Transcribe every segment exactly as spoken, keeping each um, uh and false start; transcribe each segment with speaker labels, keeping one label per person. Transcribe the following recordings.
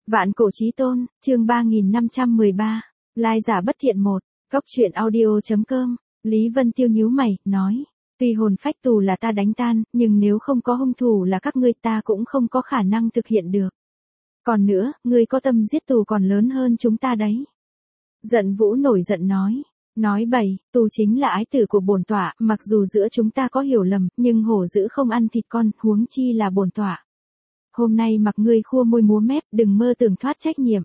Speaker 1: Vạn cổ chí tôn, chương ba nghìn năm trăm mười ba, lai giả bất thiện một, góc truyện audio.com, Lý Vân Tiêu nhíu mày, nói, tuy hồn phách tù là ta đánh tan, nhưng nếu không có hung thủ là các ngươi ta cũng không có khả năng thực hiện được. Còn nữa, ngươi có tâm giết tù còn lớn hơn chúng ta đấy. Giận Vũ nổi giận nói, nói bậy, tù chính là ái tử của bổn tọa, mặc dù giữa chúng ta có hiểu lầm, nhưng hổ dữ không ăn thịt con, huống chi là bổn tọa. Hôm nay mặc ngươi khua môi múa mép, đừng mơ tưởng thoát trách nhiệm.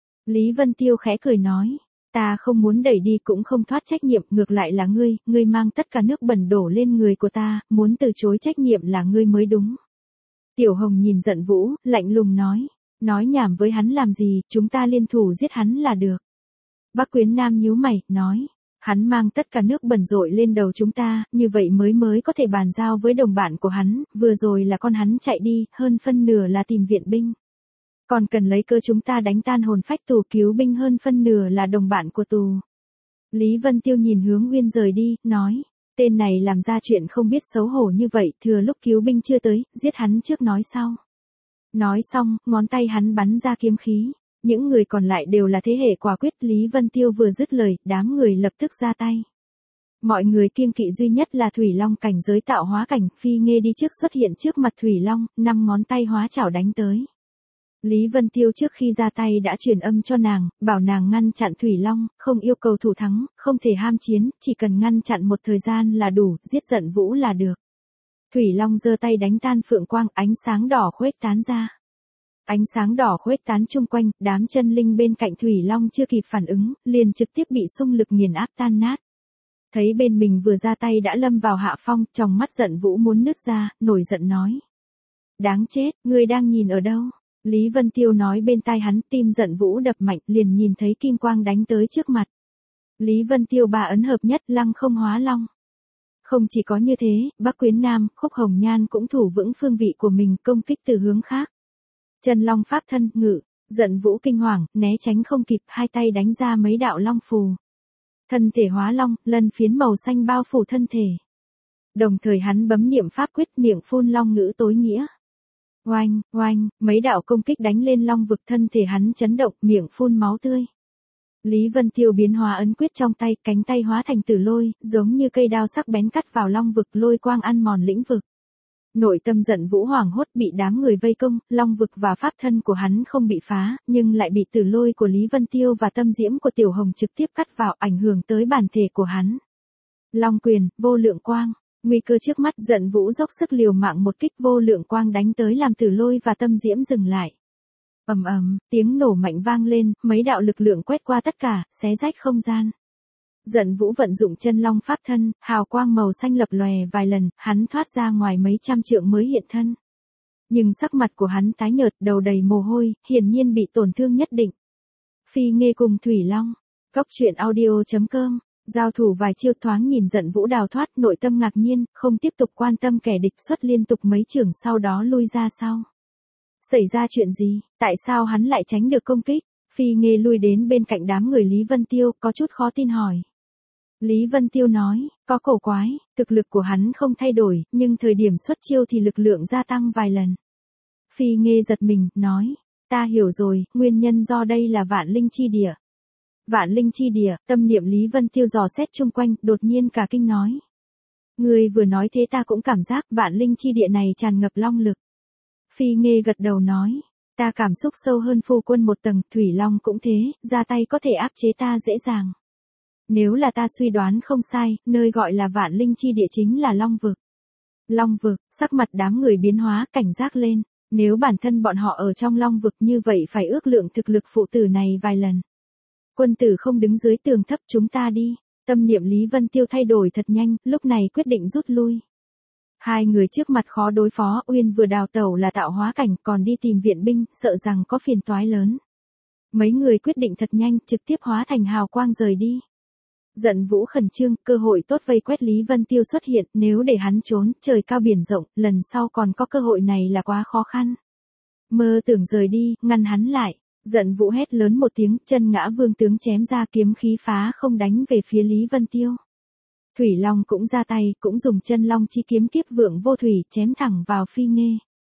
Speaker 1: Lý Vân Tiêu khẽ cười nói, ta không muốn đẩy đi cũng không thoát trách nhiệm, ngược lại là ngươi, ngươi mang tất cả nước bẩn đổ lên người của ta, muốn từ chối trách nhiệm là ngươi mới đúng. Tiểu Hồng nhìn Giận Vũ, lạnh lùng nói, nói nhảm với hắn làm gì, chúng ta liên thủ giết hắn là được. Bác Quyến Nam nhíu mày, nói, hắn mang tất cả nước bẩn dội lên đầu chúng ta, như vậy mới mới có thể bàn giao với đồng bạn của hắn, vừa rồi là con hắn chạy đi, hơn phân nửa là tìm viện binh. Còn cần lấy cơ chúng ta đánh tan hồn phách tù, cứu binh, hơn phân nửa là đồng bạn của tù. Lý Vân Tiêu nhìn hướng Uyên rời đi, nói, tên này làm ra chuyện không biết xấu hổ như vậy, thừa lúc cứu binh chưa tới, giết hắn trước nói sau. Nói xong, ngón tay hắn bắn ra kiếm khí. Những người còn lại đều là thế hệ quả quyết. Lý Vân Tiêu vừa dứt lời, đám người lập tức ra tay. Mọi người kiêng kỵ duy nhất là Thủy Long cảnh giới tạo hóa cảnh. Phi Nghê đi trước xuất hiện trước mặt Thủy Long, năm ngón tay hóa chảo đánh tới. Lý Vân Tiêu trước khi ra tay đã truyền âm cho nàng, bảo nàng ngăn chặn Thủy Long, không yêu cầu thủ thắng, không thể ham chiến, chỉ cần ngăn chặn một thời gian là đủ, giết Giận Vũ là được. Thủy Long giơ tay đánh tan phượng quang, ánh sáng đỏ khuếch tán ra. Ánh sáng đỏ khuếch tán chung quanh, đám chân linh bên cạnh Thủy Long chưa kịp phản ứng, liền trực tiếp bị xung lực nghiền áp tan nát. Thấy bên mình vừa ra tay đã lâm vào hạ phong, trong mắt Giận Vũ muốn nứt ra, nổi giận nói. Đáng chết, ngươi đang nhìn ở đâu? Lý Vân Tiêu nói bên tai hắn, tim Giận Vũ đập mạnh, liền nhìn thấy kim quang đánh tới trước mặt. Lý Vân Tiêu ba ấn hợp nhất, lăng không hóa long. Không chỉ có như thế, Bắc Quyến Nam, Khúc Hồng Nhan cũng thủ vững phương vị của mình, công kích từ hướng khác. Chân long pháp thân, ngự, Giận Vũ kinh hoàng, né tránh không kịp, hai tay đánh ra mấy đạo long phù. Thân thể hóa long, lân phiến màu xanh bao phủ thân thể. Đồng thời hắn bấm niệm pháp quyết, miệng phun long ngữ tối nghĩa. Oanh, oanh, mấy đạo công kích đánh lên long vực, thân thể hắn chấn động, miệng phun máu tươi. Lý Vân Tiêu biến hóa ấn quyết trong tay, cánh tay hóa thành tử lôi, giống như cây đao sắc bén cắt vào long vực, lôi quang ăn mòn lĩnh vực. Nội tâm Giận Vũ hoảng hốt, bị đám người vây công, long vực và pháp thân của hắn không bị phá, nhưng lại bị tử lôi của Lý Vân Tiêu và tâm diễm của Tiểu Hồng trực tiếp cắt vào, ảnh hưởng tới bản thể của hắn. Long quyền, vô lượng quang, nguy cơ trước mắt, Giận Vũ dốc sức liều mạng một kích, vô lượng quang đánh tới làm tử lôi và tâm diễm dừng lại. Ầm ầm, tiếng nổ mạnh vang lên, mấy đạo lực lượng quét qua tất cả, xé rách không gian. Giận Vũ vận dụng chân long pháp thân, hào quang màu xanh lập lòe vài lần, hắn thoát ra ngoài mấy trăm trượng mới hiện thân. Nhưng sắc mặt của hắn tái nhợt, đầu đầy mồ hôi, hiển nhiên bị tổn thương nhất định. Phi Nghê cùng Thủy Long, góc truyện audio.com, giao thủ vài chiêu, thoáng nhìn Giận Vũ đào thoát, nội tâm ngạc nhiên, không tiếp tục quan tâm kẻ địch, xuất liên tục mấy chưởng sau đó lui ra sau. Xảy ra chuyện gì, tại sao hắn lại tránh được công kích? Phi Nghê lui đến bên cạnh đám người Lý Vân Tiêu, có chút khó tin hỏi. Lý Vân Tiêu nói, có cổ quái, thực lực của hắn không thay đổi, nhưng thời điểm xuất chiêu thì lực lượng gia tăng vài lần. Phi Nghê giật mình, nói, ta hiểu rồi, nguyên nhân do đây là vạn linh chi địa. Vạn linh chi địa, tâm niệm Lý Vân Tiêu dò xét chung quanh, đột nhiên cả kinh nói. Người vừa nói thế ta cũng cảm giác vạn linh chi địa này tràn ngập long lực. Phi Nghê gật đầu nói, ta cảm xúc sâu hơn phu quân một tầng, Thủy Long cũng thế, ra tay có thể áp chế ta dễ dàng. Nếu là ta suy đoán không sai, nơi gọi là vạn linh chi địa chính là long vực. Long vực, sắc mặt đám người biến hóa, cảnh giác lên, nếu bản thân bọn họ ở trong long vực như vậy phải ước lượng thực lực phụ tử này vài lần. Quân tử không đứng dưới tường thấp, chúng ta đi. Tâm niệm Lý Vân Tiêu thay đổi thật nhanh, lúc này quyết định rút lui. Hai người trước mặt khó đối phó, Uyên vừa đào tẩu là tạo hóa cảnh, còn đi tìm viện binh, sợ rằng có phiền toái lớn. Mấy người quyết định thật nhanh, trực tiếp hóa thành hào quang rời đi. Giận Vũ khẩn trương, cơ hội tốt vây quét Lý Vân Tiêu xuất hiện, nếu để hắn trốn, trời cao biển rộng, lần sau còn có cơ hội này là quá khó khăn. Mơ tưởng rời đi, ngăn hắn lại. Giận Vũ hét lớn một tiếng, chân ngã vương tướng chém ra, kiếm khí phá không đánh về phía Lý Vân Tiêu. Thủy Long cũng ra tay, cũng dùng chân long chi kiếm kiếp vượng vô thủy chém thẳng vào Phi Nghê.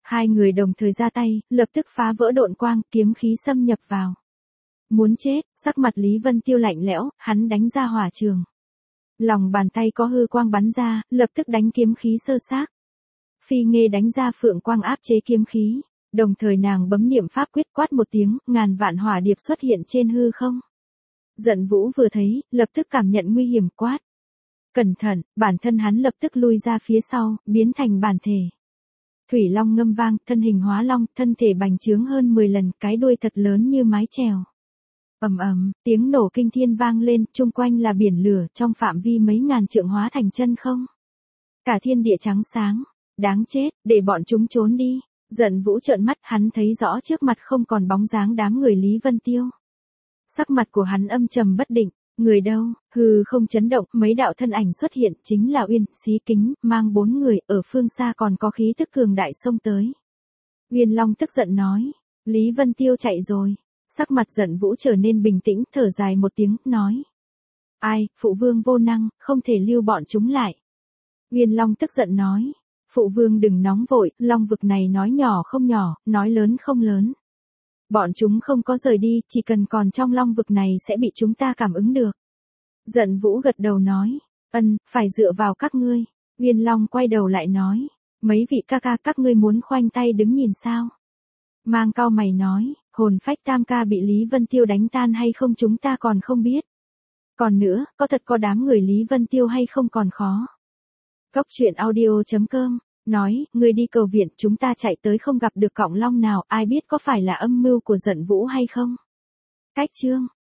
Speaker 1: Hai người đồng thời ra tay, lập tức phá vỡ độn quang, kiếm khí xâm nhập vào. Muốn chết, sắc mặt Lý Vân Tiêu lạnh lẽo, hắn đánh ra hỏa trường. Lòng bàn tay có hư quang bắn ra, lập tức đánh kiếm khí sơ xác. Phi Nghê đánh ra phượng quang áp chế kiếm khí, đồng thời nàng bấm niệm pháp quyết quát một tiếng, ngàn vạn hỏa điệp xuất hiện trên hư không. Giận Vũ vừa thấy, lập tức cảm nhận nguy hiểm quát. Cẩn thận, bản thân hắn lập tức lui ra phía sau, biến thành bản thể. Thủy long ngâm vang, thân hình hóa long, thân thể bành trướng hơn mười lần, cái đuôi thật lớn như mái chèo. Ầm ầm, tiếng nổ kinh thiên vang lên, chung quanh là biển lửa, trong phạm vi mấy ngàn trượng hóa thành chân không. Cả thiên địa trắng sáng, đáng chết, để bọn chúng trốn đi. Giận Vũ trợn mắt, hắn thấy rõ trước mặt không còn bóng dáng đám người Lý Vân Tiêu. Sắc mặt của hắn âm trầm bất định, người đâu, hư không chấn động, mấy đạo thân ảnh xuất hiện, chính là Uyên, Xí Kính, mang bốn người, ở phương xa còn có khí tức cường đại xông tới. Uyên Long tức giận nói, Lý Vân Tiêu chạy rồi. Sắc mặt Giận Vũ trở nên bình tĩnh, thở dài một tiếng, nói. Ai, phụ vương vô năng, không thể lưu bọn chúng lại. Uyên Long tức giận nói, phụ vương đừng nóng vội, long vực này nói nhỏ không nhỏ, nói lớn không lớn. Bọn chúng không có rời đi, chỉ cần còn trong long vực này sẽ bị chúng ta cảm ứng được. Giận Vũ gật đầu nói, ân, phải dựa vào các ngươi. Uyên Long quay đầu lại nói, mấy vị ca ca các ngươi muốn khoanh tay đứng nhìn sao? Mang cao mày nói, hồn phách tam ca bị Lý Vân Tiêu đánh tan hay không chúng ta còn không biết. Còn nữa, có thật có đám người Lý Vân Tiêu hay không còn khó. Cốc truyện audio chấm com nói, người đi cầu viện, chúng ta chạy tới không gặp được cọng long nào, ai biết có phải là âm mưu của Giận Vũ hay không? Cách chương